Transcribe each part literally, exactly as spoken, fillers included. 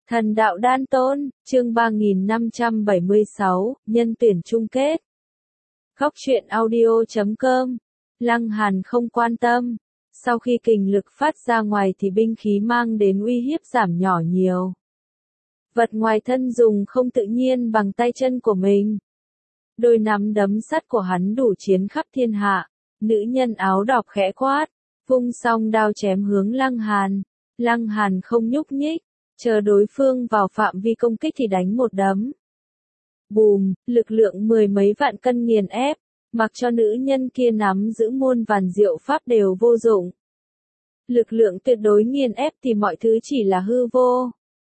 Thần đạo đan tôn, chương ba nghìn năm trăm bảy mươi sáu, nhân tuyển chung kết. Góc truyện audio chấm com. Lăng Hàn không quan tâm. Sau khi kình lực phát ra ngoài thì binh khí mang đến uy hiếp giảm nhỏ nhiều. Vật ngoài thân dùng không tự nhiên bằng tay chân của mình. Đôi nắm đấm sắt của hắn đủ chiến khắp thiên hạ. Nữ nhân áo đỏ khẽ quát, vung song đao chém hướng Lăng Hàn. Lăng Hàn không nhúc nhích, chờ đối phương vào phạm vi công kích thì đánh một đấm. Bùm, lực lượng mười mấy vạn cân nghiền ép, mặc cho nữ nhân kia nắm giữ muôn vàn diệu pháp đều vô dụng. Lực lượng tuyệt đối nghiền ép thì mọi thứ chỉ là hư vô.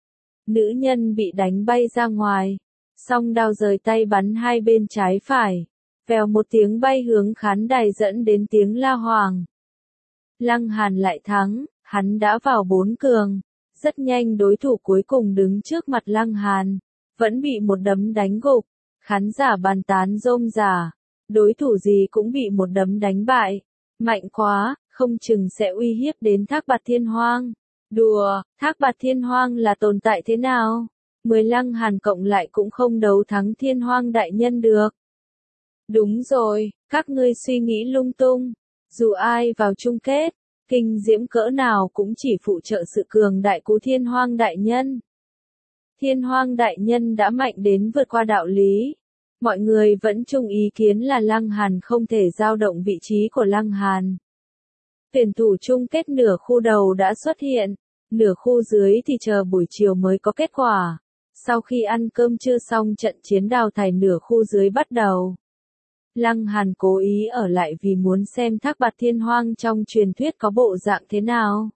Nữ nhân bị đánh bay ra ngoài, song đao rời tay bắn hai bên trái phải, vèo một tiếng bay hướng khán đài dẫn đến tiếng la hoàng. Lăng Hàn lại thắng, hắn đã vào bốn cường. Rất nhanh đối thủ cuối cùng đứng trước mặt Lăng Hàn, vẫn bị một đấm đánh gục, khán giả bàn tán rôm rả, đối thủ gì cũng bị một đấm đánh bại, mạnh quá, không chừng sẽ uy hiếp đến Thác Bạt Thiên Hoang. Đùa, Thác Bạt Thiên Hoang là tồn tại thế nào? Mười Lăng Hàn cộng lại cũng không đấu thắng Thiên Hoang đại nhân được. Đúng rồi, các ngươi suy nghĩ lung tung, dù ai vào chung kết, kinh diễm cỡ nào cũng chỉ phụ trợ sự cường đại của Thiên Hoang đại nhân. Thiên Hoang đại nhân đã mạnh đến vượt qua đạo lý. Mọi người vẫn chung ý kiến là Lăng Hàn không thể dao động vị trí của Lăng Hàn. Tuyển thủ chung kết nửa khu đầu đã xuất hiện, nửa khu dưới thì chờ buổi chiều mới có kết quả. Sau khi ăn cơm trưa xong trận chiến đào thải nửa khu dưới bắt đầu. Lăng Hàn cố ý ở lại vì muốn xem Thác Bạt Thiên Hoang trong truyền thuyết có bộ dạng thế nào.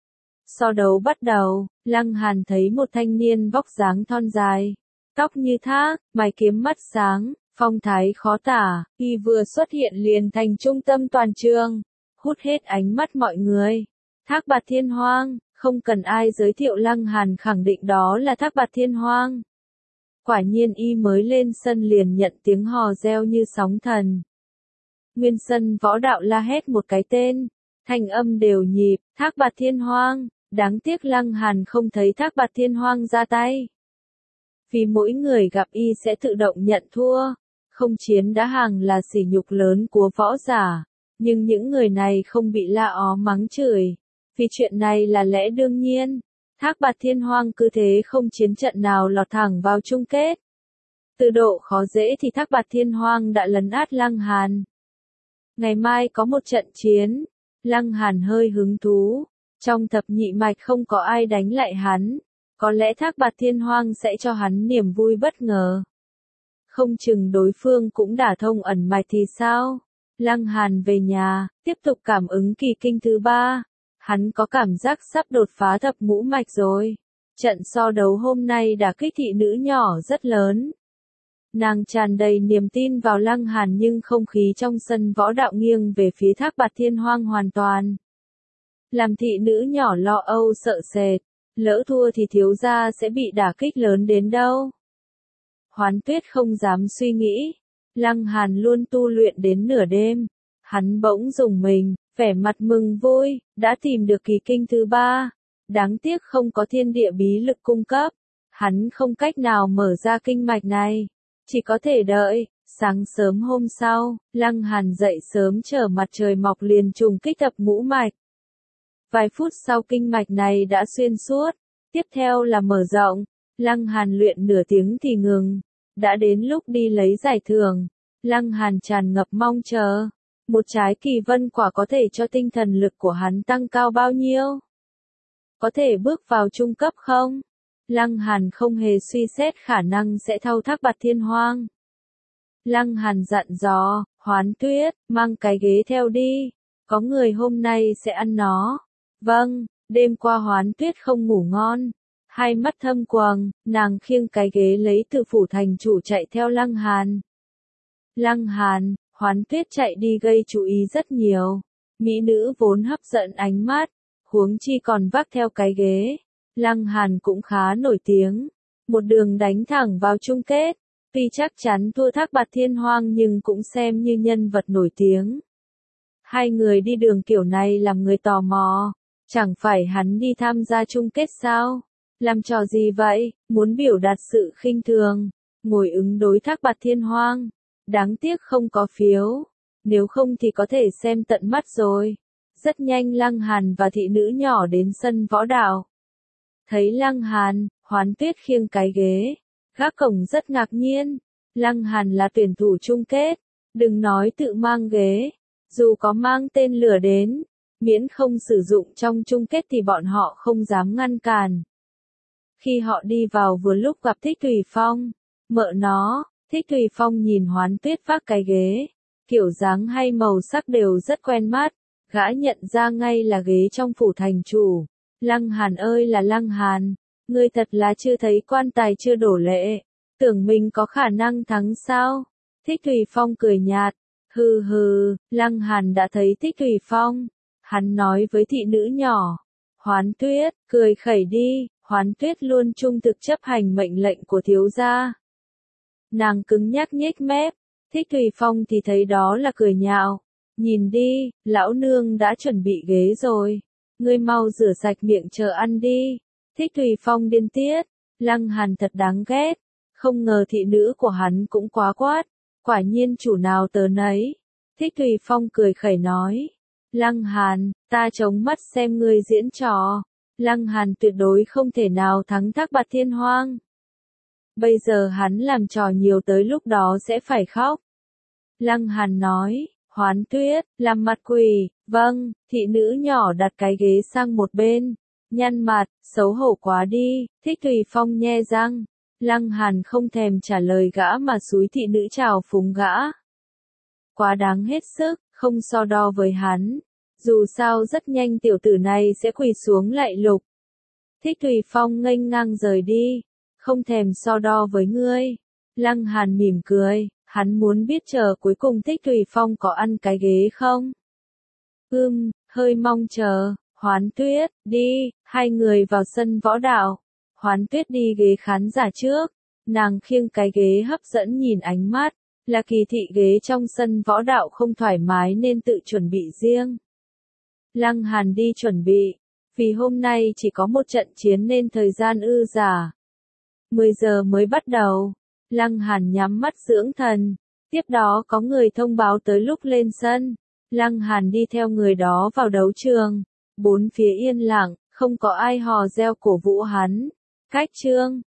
So đấu bắt đầu, Lăng Hàn thấy một thanh niên vóc dáng thon dài, tóc như thác, mày kiếm mắt sáng, phong thái khó tả, khi vừa xuất hiện liền thành trung tâm toàn trường, hút hết ánh mắt mọi người. Thác Bạt Thiên Hoang, không cần ai giới thiệu Lăng Hàn khẳng định đó là Thác Bạt Thiên Hoang. Quả nhiên y mới lên sân liền nhận tiếng hò reo như sóng thần. Nguyên sân võ đạo la hét một cái tên, thanh âm đều nhịp, Thác Bạt Thiên Hoang, đáng tiếc Lăng Hàn không thấy Thác Bạt Thiên Hoang ra tay. Vì mỗi người gặp y sẽ tự động nhận thua, không chiến đã hàng là sỉ nhục lớn của võ giả, nhưng những người này không bị la ó mắng chửi, vì chuyện này là lẽ đương nhiên. Thác Bạt Thiên Hoang cứ thế không chiến trận nào lọt thẳng vào chung kết. Từ độ khó dễ thì Thác Bạt Thiên Hoang đã lấn át Lăng Hàn. Ngày mai có một trận chiến, Lăng Hàn hơi hứng thú, trong thập nhị mạch không có ai đánh lại hắn, có lẽ Thác Bạt Thiên Hoang sẽ cho hắn niềm vui bất ngờ. Không chừng đối phương cũng đả thông ẩn mạch thì sao? Lăng Hàn về nhà, tiếp tục cảm ứng kỳ kinh thứ ba. Hắn có cảm giác sắp đột phá thập ngũ mạch rồi. Trận so đấu hôm nay đã kích thị nữ nhỏ rất lớn. Nàng tràn đầy niềm tin vào Lăng Hàn nhưng không khí trong sân võ đạo nghiêng về phía Thác Bạt Thiên Hoang hoàn toàn. Làm thị nữ nhỏ lo âu sợ sệt, lỡ thua thì thiếu gia sẽ bị đả kích lớn đến đâu. Hoán Tuyết không dám suy nghĩ. Lăng Hàn luôn tu luyện đến nửa đêm. Hắn bỗng rùng mình, vẻ mặt mừng vui, đã tìm được kỳ kinh thứ ba. Đáng tiếc không có thiên địa bí lực cung cấp. Hắn không cách nào mở ra kinh mạch này. Chỉ có thể đợi. Sáng sớm hôm sau, Lăng Hàn dậy sớm chờ mặt trời mọc liền trùng kích thập ngũ mạch. Vài phút sau kinh mạch này đã xuyên suốt. Tiếp theo là mở rộng. Lăng Hàn luyện nửa tiếng thì ngừng. Đã đến lúc đi lấy giải thưởng. Lăng Hàn tràn ngập mong chờ. Một trái kỳ vân quả có thể cho tinh thần lực của hắn tăng cao bao nhiêu? Có thể bước vào trung cấp không? Lăng Hàn không hề suy xét khả năng sẽ thao Thác Bạt Thiên Hoang. Lăng Hàn dặn dò, Hoán Tuyết, mang cái ghế theo đi. Có người hôm nay sẽ ăn nó. Vâng, đêm qua Hoán Tuyết không ngủ ngon. Hai mắt thâm quầng, nàng khiêng cái ghế lấy từ phủ thành chủ chạy theo Lăng Hàn. Lăng Hàn, Hoán Tuyết chạy đi gây chú ý rất nhiều. Mỹ nữ vốn hấp dẫn ánh mắt, huống chi còn vác theo cái ghế. Lăng Hàn cũng khá nổi tiếng. Một đường đánh thẳng vào chung kết. Tuy chắc chắn thua Thác Bạt Thiên Hoang nhưng cũng xem như nhân vật nổi tiếng. Hai người đi đường kiểu này làm người tò mò. Chẳng phải hắn đi tham gia chung kết sao? Làm trò gì vậy, muốn biểu đạt sự khinh thường, ngồi ứng đối Thác Bạt Thiên Hoang. Đáng tiếc không có phiếu, nếu không thì có thể xem tận mắt rồi. Rất nhanh Lăng Hàn và thị nữ nhỏ đến sân võ đạo. Thấy Lăng Hàn, Hoán Tuyết khiêng cái ghế, gác cổng rất ngạc nhiên. Lăng Hàn là tuyển thủ chung kết, đừng nói tự mang ghế, dù có mang tên lửa đến, miễn không sử dụng trong chung kết thì bọn họ không dám ngăn cản. Khi họ đi vào vừa lúc gặp Thích Thùy Phong, mợ nó, Thích Thùy Phong nhìn Hoán Tuyết vác cái ghế, kiểu dáng hay màu sắc đều rất quen mắt, gã nhận ra ngay là ghế trong phủ thành chủ. Lăng Hàn ơi là Lăng Hàn, ngươi thật là chưa thấy quan tài chưa đổ lệ, tưởng mình có khả năng thắng sao? Thích Thùy Phong cười nhạt, hừ hừ, Lăng Hàn đã thấy Thích Thùy Phong, hắn nói với thị nữ nhỏ, Hoán Tuyết, cười khẩy đi, Hoán Tuyết luôn trung thực chấp hành mệnh lệnh của thiếu gia. Nàng cứng nhắc nhếch mép, Thích Thùy Phong thì thấy đó là cười nhạo, nhìn đi, lão nương đã chuẩn bị ghế rồi, ngươi mau rửa sạch miệng chờ ăn đi. Thích Thùy Phong điên tiết, Lăng Hàn thật đáng ghét, không ngờ thị nữ của hắn cũng quá quát, quả nhiên chủ nào tớ nấy. Thích Thùy Phong cười khẩy nói, Lăng Hàn, ta chống mắt xem ngươi diễn trò. Lăng Hàn tuyệt đối không thể nào thắng Thác Bạt Thiên Hoang. Bây giờ hắn làm trò nhiều tới lúc đó sẽ phải khóc. Lăng Hàn nói, Hoán Tuyết, làm mặt quỷ, vâng, thị nữ nhỏ đặt cái ghế sang một bên, nhăn mặt, xấu hổ quá đi. Thích Thùy Phong nhe răng, Lăng Hàn không thèm trả lời gã mà xúi thị nữ chào phúng gã. Quá đáng hết sức, không so đo với hắn. Dù sao rất nhanh tiểu tử này sẽ quỳ xuống lạy lục. Thích Thùy Phong nghênh ngang rời đi, không thèm so đo với ngươi. Lăng Hàn mỉm cười, hắn muốn biết chờ cuối cùng Thích Thùy Phong có ăn cái ghế không? Ưm, hơi mong chờ. Hoán Tuyết, đi, hai người vào sân võ đạo. Hoán Tuyết đi ghế khán giả trước, nàng khiêng cái ghế hấp dẫn nhìn ánh mắt, là kỳ thị ghế trong sân võ đạo không thoải mái nên tự chuẩn bị riêng. Lăng Hàn đi chuẩn bị, vì hôm nay chỉ có một trận chiến nên thời gian ư dả. mười giờ mới bắt đầu, Lăng Hàn nhắm mắt dưỡng thần, tiếp đó có người thông báo tới lúc lên sân. Lăng Hàn đi theo người đó vào đấu trường, bốn phía yên lặng, không có ai hò reo cổ vũ hắn. Cách chương